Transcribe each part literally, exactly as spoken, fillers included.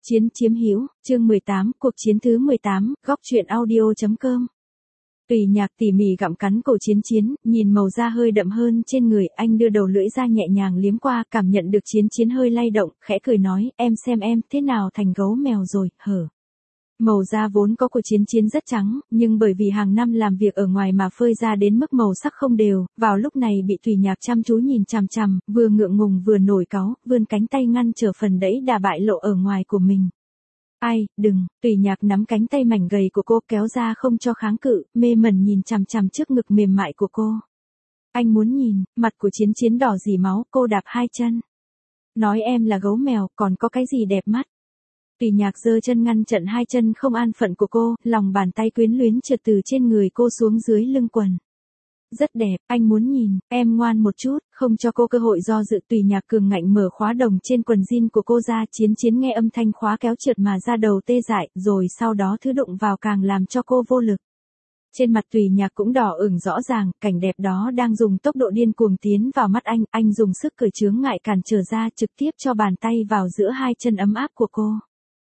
Chiến chiếm hữu, chương mười tám, cuộc chiến thứ mười tám, góc truyện audio.com. Tùy Nhạc tỉ mỉ gặm cắn cổ Chiến Chiến, nhìn màu da hơi đậm hơn trên người, anh đưa đầu lưỡi ra nhẹ nhàng liếm qua, cảm nhận được Chiến Chiến hơi lay động, khẽ cười nói, em xem em, thế nào thành gấu mèo rồi, hở. Màu da vốn có của Chiến Chiến rất trắng, nhưng bởi vì hàng năm làm việc ở ngoài mà phơi ra đến mức màu sắc không đều, vào lúc này bị Tùy Nhạc chăm chú nhìn chằm chằm, vừa ngượng ngùng vừa nổi cáu, vươn cánh tay ngăn trở phần đẫy đà bại lộ ở ngoài của mình. Ai, đừng, Tùy Nhạc nắm cánh tay mảnh gầy của cô kéo ra không cho kháng cự, mê mẩn nhìn chằm chằm trước ngực mềm mại của cô. Anh muốn nhìn, mặt của Chiến Chiến đỏ dì máu, cô đạp hai chân. Nói em là gấu mèo, còn có cái gì đẹp mắt. Tùy Nhạc giơ chân ngăn chặn hai chân không an phận của cô, lòng bàn tay quyến luyến trượt từ trên người cô xuống dưới lưng quần. Rất đẹp, anh muốn nhìn, em ngoan một chút, không cho cô cơ hội do dự. Tùy Nhạc cường ngạnh mở khóa đồng trên quần jean của cô ra. Chiến Chiến nghe âm thanh khóa kéo trượt mà ra đầu tê dại, rồi sau đó thứ đụng vào càng làm cho cô vô lực. Trên mặt Tùy Nhạc cũng đỏ ửng rõ ràng, cảnh đẹp đó đang dùng tốc độ điên cuồng tiến vào mắt anh, anh dùng sức cởi chướng ngại cản trở ra, trực tiếp cho bàn tay vào giữa hai chân ấm áp của cô.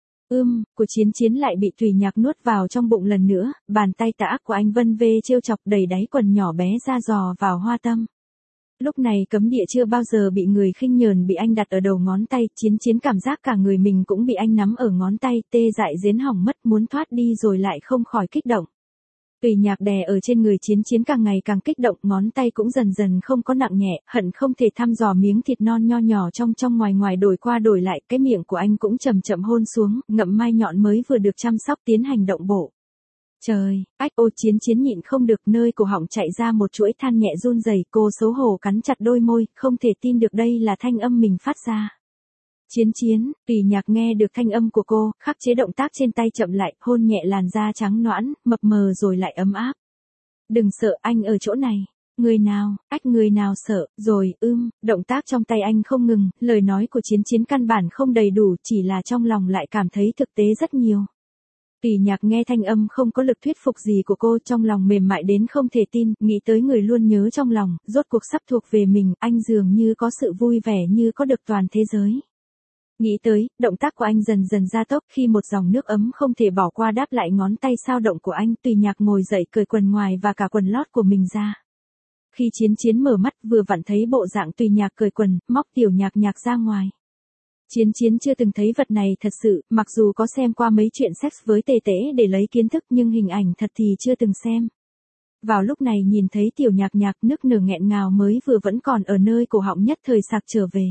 Ưm, của Chiến Chiến lại bị Tùy Nhạc nuốt vào trong bụng lần nữa, bàn tay tà ác của anh vân vê trêu chọc đầy đáy quần nhỏ bé ra dò vào hoa tâm. Lúc này cấm địa chưa bao giờ bị người khinh nhờn bị anh đặt ở đầu ngón tay, Chiến Chiến cảm giác cả người mình cũng bị anh nắm ở ngón tay, tê dại đến hỏng mất, muốn thoát đi rồi lại không khỏi kích động. Tùy Nhạc đè ở trên người Chiến Chiến càng ngày càng kích động, ngón tay cũng dần dần không có nặng nhẹ, hận không thể thăm dò miếng thịt non nho nhỏ trong trong ngoài ngoài đổi qua đổi lại, cái miệng của anh cũng chậm chậm hôn xuống, ngậm mai nhọn mới vừa được chăm sóc tiến hành động bộ. Trời, ách ô Chiến Chiến nhịn không được, nơi cổ họng chạy ra một chuỗi than nhẹ run rẩy, cô xấu hổ cắn chặt đôi môi, không thể tin được đây là thanh âm mình phát ra. Chiến Chiến, Tùy Nhạc nghe được thanh âm của cô, khắc chế động tác trên tay chậm lại, hôn nhẹ làn da trắng nõn, mập mờ rồi lại ấm áp. Đừng sợ, anh ở chỗ này. Người nào, ách người nào sợ, rồi, ưm, động tác trong tay anh không ngừng, lời nói của Chiến Chiến căn bản không đầy đủ, chỉ là trong lòng lại cảm thấy thực tế rất nhiều. Tùy Nhạc nghe thanh âm không có lực thuyết phục gì của cô, trong lòng mềm mại đến không thể tin, nghĩ tới người luôn nhớ trong lòng, rốt cuộc sắp thuộc về mình, anh dường như có sự vui vẻ như có được toàn thế giới. Nghĩ tới, động tác của anh dần dần gia tốc, khi một dòng nước ấm không thể bỏ qua đáp lại ngón tay sao động của anh. Tùy Nhạc ngồi dậy cởi quần ngoài và cả quần lót của mình ra. Khi Chiến Chiến mở mắt vừa vặn thấy bộ dạng Tùy Nhạc cởi quần, móc tiểu nhạc nhạc ra ngoài. Chiến Chiến chưa từng thấy vật này thật sự, mặc dù có xem qua mấy chuyện sex với tề tễ để lấy kiến thức nhưng hình ảnh thật thì chưa từng xem. Vào lúc này nhìn thấy tiểu nhạc nhạc, nức nở nghẹn ngào mới vừa vẫn còn ở nơi cổ họng nhất thời sạc trở về.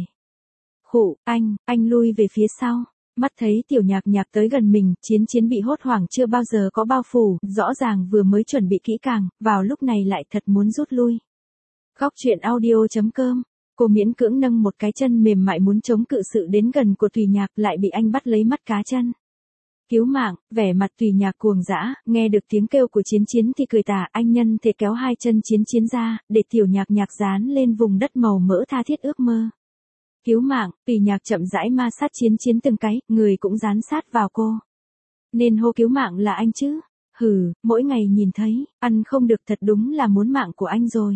Khụ, anh, anh lui về phía sau. Mắt thấy tiểu nhạc nhạc tới gần mình, Chiến Chiến bị hốt hoảng chưa bao giờ có bao phủ, rõ ràng vừa mới chuẩn bị kỹ càng, vào lúc này lại thật muốn rút lui. Góc truyện audio.com. Cô miễn cưỡng nâng một cái chân mềm mại muốn chống cự sự đến gần của Tùy Nhạc, lại bị anh bắt lấy mắt cá chân. Cứu mạng, vẻ mặt Tùy Nhạc cuồng dã, nghe được tiếng kêu của Chiến Chiến thì cười tà, anh nhân thể kéo hai chân Chiến Chiến ra, để tiểu nhạc nhạc dán lên vùng đất màu mỡ tha thiết ước mơ. Cứu mạng, Tùy Nhạc chậm rãi ma sát Chiến Chiến từng cái, người cũng dán sát vào cô. Nên hô cứu mạng là anh chứ? Hừ, mỗi ngày nhìn thấy, ăn không được thật đúng là muốn mạng của anh rồi.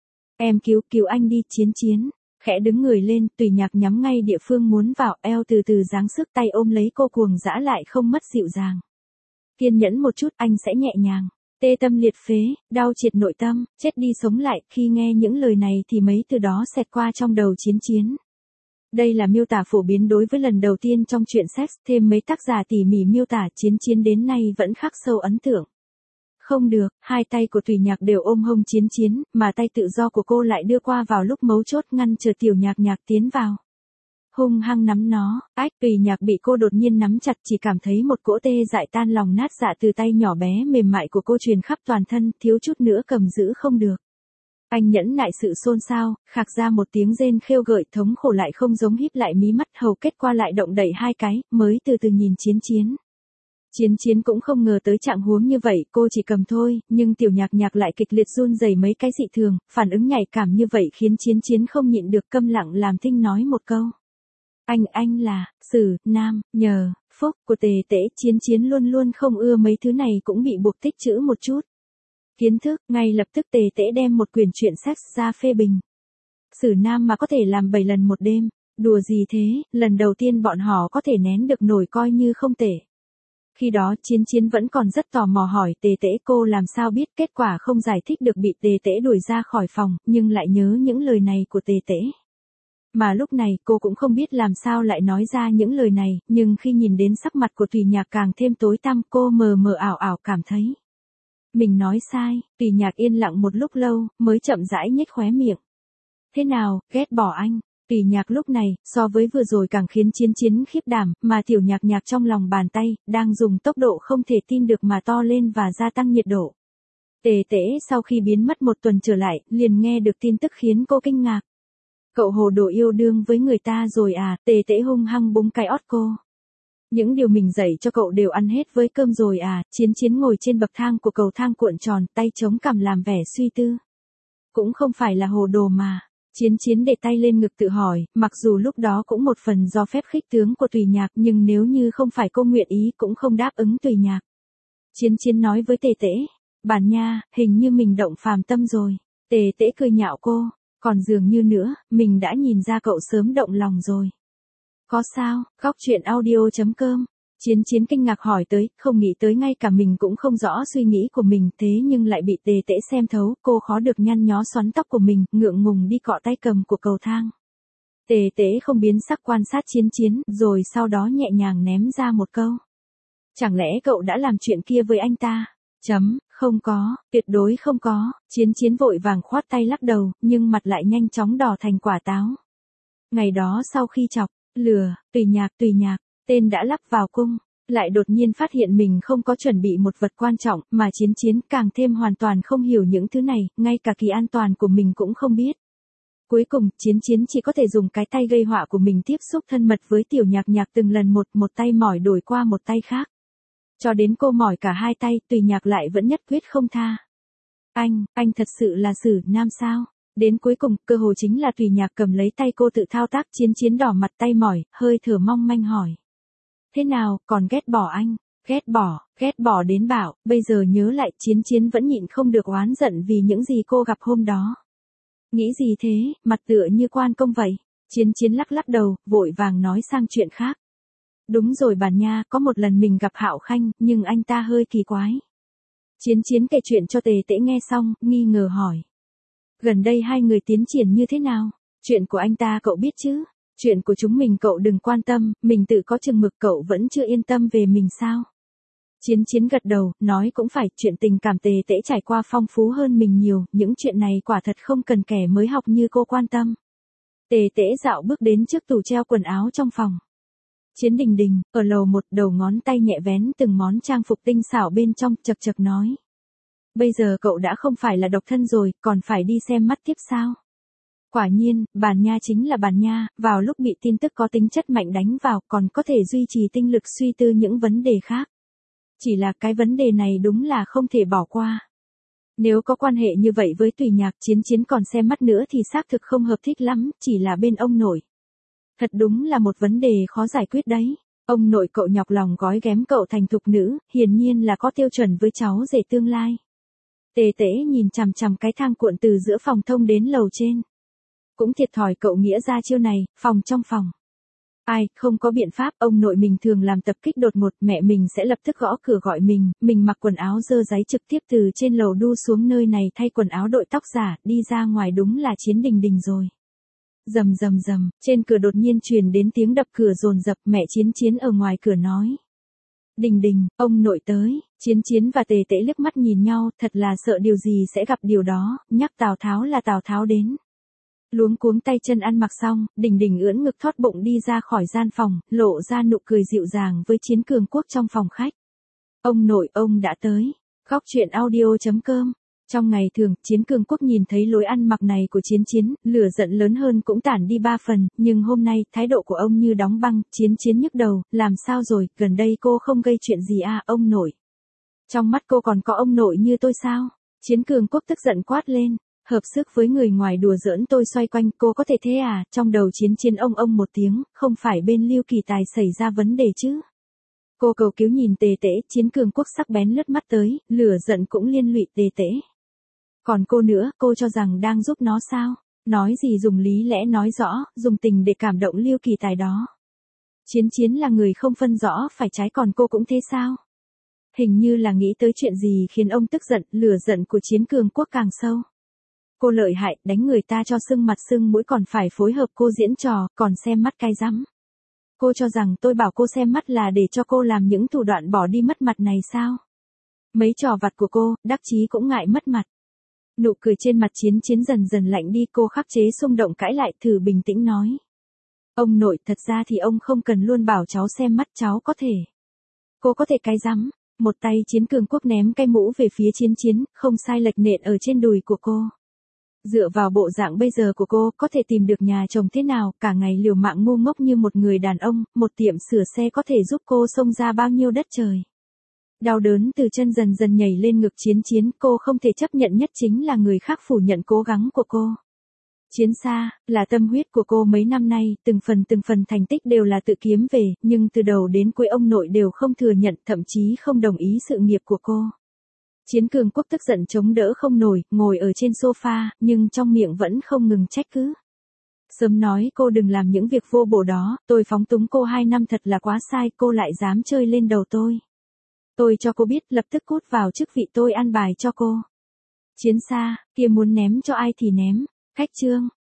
Em cứu, cứu anh đi. Chiến Chiến, khẽ đứng người lên, Tùy Nhạc nhắm ngay địa phương muốn vào, eo từ từ giáng sức, tay ôm lấy cô cuồng dã lại không mất dịu dàng. Kiên nhẫn một chút, anh sẽ nhẹ nhàng. Tê tâm liệt phế, đau triệt nội tâm, chết đi sống lại, khi nghe những lời này thì mấy từ đó xẹt qua trong đầu Chiến Chiến. Đây là miêu tả phổ biến đối với lần đầu tiên trong chuyện sex, thêm mấy tác giả tỉ mỉ miêu tả, Chiến Chiến đến nay vẫn khắc sâu ấn tượng. Không được, hai tay của Tùy Nhạc đều ôm hông Chiến Chiến, mà tay tự do của cô lại đưa qua vào lúc mấu chốt ngăn chờ tiểu nhạc nhạc tiến vào. Hung hăng nắm nó, ách, Tùy Nhạc bị cô đột nhiên nắm chặt, chỉ cảm thấy một cỗ tê dại tan lòng nát dạ từ tay nhỏ bé mềm mại của cô truyền khắp toàn thân, thiếu chút nữa cầm giữ không được. Anh nhẫn nại sự xôn xao, khạc ra một tiếng rên khêu gợi, thống khổ lại không giống, híp lại mí mắt, hầu kết qua lại động đậy hai cái, mới từ từ nhìn Chiến Chiến. Chiến Chiến cũng không ngờ tới trạng huống như vậy, cô chỉ cầm thôi, nhưng tiểu nhạc nhạc lại kịch liệt run rẩy mấy cái dị thường, phản ứng nhạy cảm như vậy khiến Chiến Chiến không nhịn được câm lặng làm thinh nói một câu. Anh, anh là, Sử, Nam, nhờ, phúc của tề tễ. Chiến Chiến luôn luôn không ưa mấy thứ này cũng bị buộc tích trữ một chút. Kiến thức, ngay lập tức tề tễ đem một quyển truyện sex ra phê bình. Sử Nam mà có thể làm bảy lần một đêm, Đùa gì thế, lần đầu tiên bọn họ có thể nén được nổi coi như không tệ. Khi đó Chiến Chiến vẫn còn rất tò mò hỏi Tề Tễ cô làm sao biết, kết quả không giải thích được bị Tề Tễ đuổi ra khỏi phòng, nhưng lại nhớ những lời này của Tề Tễ. Mà lúc này cô cũng không biết làm sao lại nói ra những lời này, nhưng khi nhìn đến sắc mặt của Thủy Nhạc càng thêm tối tăm, cô mờ mờ ảo ảo cảm thấy mình nói sai. Thủy Nhạc yên lặng một lúc lâu, mới chậm rãi nhếch khóe miệng. Thế nào, ghét bỏ anh? Thủy Nhạc lúc này, so với vừa rồi càng khiến Chiến Chiến khiếp đảm, mà Tiểu Nhạc Nhạc trong lòng bàn tay, đang dùng tốc độ không thể tin được mà to lên và gia tăng nhiệt độ. Tề Tễ sau khi biến mất một tuần trở lại, liền nghe được tin tức khiến cô kinh ngạc. Cậu hồ đồ yêu đương với người ta rồi à? Tề Tễ hung hăng búng cái ót cô. Những điều mình dạy cho cậu đều ăn hết với cơm rồi à? Chiến Chiến ngồi trên bậc thang của cầu thang cuộn tròn, tay chống cằm làm vẻ suy tư. Cũng không phải là hồ đồ mà. Chiến Chiến để tay lên ngực tự hỏi, mặc dù lúc đó cũng một phần do phép khích tướng của Tùy Nhạc, nhưng nếu như không phải cô nguyện ý cũng không đáp ứng Tùy Nhạc. Chiến Chiến nói với Tề Tễ, bản nha, hình như mình động phàm tâm rồi. Tề Tễ cười nhạo cô, còn dường như nữa, mình đã nhìn ra cậu sớm động lòng rồi. Có sao? Góc chuyện audio chấm com. Chiến Chiến kinh ngạc hỏi tới, không nghĩ tới ngay cả mình cũng không rõ suy nghĩ của mình, thế nhưng lại bị Tề Tễ xem thấu, cô khó được nhăn nhó xoắn tóc của mình, ngượng ngùng đi cọ tay cầm của cầu thang. Tề Tễ không biến sắc quan sát Chiến Chiến, rồi sau đó nhẹ nhàng ném ra một câu. Chẳng lẽ cậu đã làm chuyện kia với anh ta? Chấm, không có, tuyệt đối không có. Chiến Chiến vội vàng khoát tay lắc đầu, nhưng mặt lại nhanh chóng đỏ thành quả táo. Ngày đó sau khi chọc, lừa, Tùy Nhạc Tùy Nhạc, tên đã lắp vào cung, lại đột nhiên phát hiện mình không có chuẩn bị một vật quan trọng, mà Chiến Chiến càng thêm hoàn toàn không hiểu những thứ này, ngay cả kỳ an toàn của mình cũng không biết. Cuối cùng, Chiến Chiến chỉ có thể dùng cái tay gây họa của mình tiếp xúc thân mật với Tiểu Nhạc Nhạc từng lần một, một tay mỏi đổi qua một tay khác. Cho đến cô mỏi cả hai tay, Tùy Nhạc lại vẫn nhất quyết không tha. Anh, anh thật sự là Sử Nam sao? Đến cuối cùng, cơ hồ chính là Tùy Nhạc cầm lấy tay cô tự thao tác. Chiến Chiến đỏ mặt tay mỏi, hơi thở mong manh hỏi. Thế nào, còn ghét bỏ anh? Ghét bỏ, ghét bỏ đến bảo, bây giờ nhớ lại Chiến Chiến vẫn nhịn không được oán giận vì những gì cô gặp hôm đó. Nghĩ gì thế, mặt tựa như quan công vậy. Chiến Chiến lắc lắc đầu, vội vàng nói sang chuyện khác. Đúng rồi bản nha, có một lần mình gặp Hạo Khanh, nhưng anh ta hơi kỳ quái. Chiến Chiến kể chuyện cho Tề Tễ nghe xong, nghi ngờ hỏi. Gần đây hai người tiến triển như thế nào? Chuyện của anh ta cậu biết chứ? Chuyện của chúng mình cậu đừng quan tâm, mình tự có chừng mực, cậu vẫn chưa yên tâm về mình sao? Chiến Chiến gật đầu, nói cũng phải, chuyện tình cảm Tề Tễ trải qua phong phú hơn mình nhiều, những chuyện này quả thật không cần kẻ mới học như cô quan tâm. Tề Tễ dạo bước đến trước tủ treo quần áo trong phòng. Chiến Đình Đình, ở lầu một, đầu ngón tay nhẹ vén từng món trang phục tinh xảo bên trong, chật chật nói. Bây giờ cậu đã không phải là độc thân rồi, còn phải đi xem mắt tiếp sao? Quả nhiên, bản nha chính là bản nha, vào lúc bị tin tức có tính chất mạnh đánh vào, còn có thể duy trì tinh lực suy tư những vấn đề khác. Chỉ là cái vấn đề này đúng là không thể bỏ qua. Nếu có quan hệ như vậy với Tùy Nhạc, Chiến Chiến còn xem mắt nữa thì xác thực không hợp thích lắm, chỉ là bên ông nội. Thật đúng là một vấn đề khó giải quyết đấy. Ông nội cậu nhọc lòng gói ghém cậu thành thục nữ, hiển nhiên là có tiêu chuẩn với cháu rể tương lai. Tề Tễ nhìn chằm chằm cái thang cuộn từ giữa phòng thông đến lầu trên. Cũng thiệt thòi cậu nghĩa ra chiêu này, phòng trong phòng. Ai, không có biện pháp, ông nội mình thường làm tập kích đột ngột, mẹ mình sẽ lập tức gõ cửa gọi mình, mình mặc quần áo dơ dáy trực tiếp từ trên lầu đu xuống nơi này thay quần áo đội tóc giả, đi ra ngoài đúng là Chiến Đình Đình rồi. Rầm rầm rầm, trên cửa đột nhiên truyền đến tiếng đập cửa dồn dập, mẹ Chiến Chiến ở ngoài cửa nói. Đình Đình, ông nội tới. Chiến Chiến và Tề Tễ liếc mắt nhìn nhau, thật là sợ điều gì sẽ gặp điều đó, nhắc Tào Tháo là Tào Tháo đến. Luống cuống tay chân ăn mặc xong, Đình Đình ưỡn ngực thót bụng đi ra khỏi gian phòng, lộ ra nụ cười dịu dàng với Chiến Cường Quốc trong phòng khách. Ông nội, ông đã tới. Góc chuyện audio chấm com. Trong ngày thường, Chiến Cường Quốc nhìn thấy lối ăn mặc này của Chiến Chiến, lửa giận lớn hơn cũng tản đi ba phần, nhưng hôm nay, thái độ của ông như đóng băng. Chiến Chiến nhức đầu, làm sao rồi, gần đây cô không gây chuyện gì à, ông nội? Trong mắt cô còn có ông nội như tôi sao? Chiến Cường Quốc tức giận quát lên, hợp sức với người ngoài đùa giỡn tôi xoay quanh, cô có thể thế à? Trong đầu Chiến Chiến ông ông một tiếng, không phải bên Lưu Kỳ Tài xảy ra vấn đề chứ? Cô cầu cứu nhìn Tề Tễ, Chiến Cường Quốc sắc bén lướt mắt tới, lửa giận cũng liên lụy Tề Tễ. Còn cô nữa, cô cho rằng đang giúp nó sao? Nói gì dùng lý lẽ nói rõ, dùng tình để cảm động Lưu Kỳ Tài đó. Chiến Chiến là người không phân rõ phải trái, còn cô cũng thế sao? Hình như là nghĩ tới chuyện gì khiến ông tức giận, lửa giận của Chiến Cường Quốc càng sâu. Cô lợi hại, đánh người ta cho sưng mặt sưng mũi còn phải phối hợp cô diễn trò, còn xem mắt cay rắm. Cô cho rằng tôi bảo cô xem mắt là để cho cô làm những thủ đoạn bỏ đi mất mặt này sao? Mấy trò vặt của cô, đắc chí cũng ngại mất mặt. Nụ cười trên mặt Chiến Chiến dần dần lạnh đi, cô khắc chế xung động cãi lại, thử bình tĩnh nói. Ông nội, thật ra thì ông không cần luôn bảo cháu xem mắt, cháu có thể. Cô có thể cái rắm. Một tay Chiến Cường Quốc ném cái mũ về phía Chiến Chiến, không sai lệch nện ở trên đùi của cô. Dựa vào bộ dạng bây giờ của cô, có thể tìm được nhà chồng thế nào, cả ngày liều mạng ngu ngốc như một người đàn ông, một tiệm sửa xe có thể giúp cô xông ra bao nhiêu đất trời. Đau đớn từ chân dần dần nhảy lên ngực Chiến Chiến, cô không thể chấp nhận nhất chính là người khác phủ nhận cố gắng của cô. Chiến Sa, là tâm huyết của cô mấy năm nay, từng phần từng phần thành tích đều là tự kiếm về, nhưng từ đầu đến cuối ông nội đều không thừa nhận, thậm chí không đồng ý sự nghiệp của cô. Chiến Cường Quốc tức giận chống đỡ không nổi, ngồi ở trên sofa, nhưng trong miệng vẫn không ngừng trách cứ. Sớm nói cô đừng làm những việc vô bổ đó, tôi phóng túng cô hai năm thật là quá sai, cô lại dám chơi lên đầu tôi. Tôi cho cô biết, lập tức cút vào chức vị tôi an bài cho cô. Chiến Sa, kia muốn ném cho ai thì ném. Khách Trương,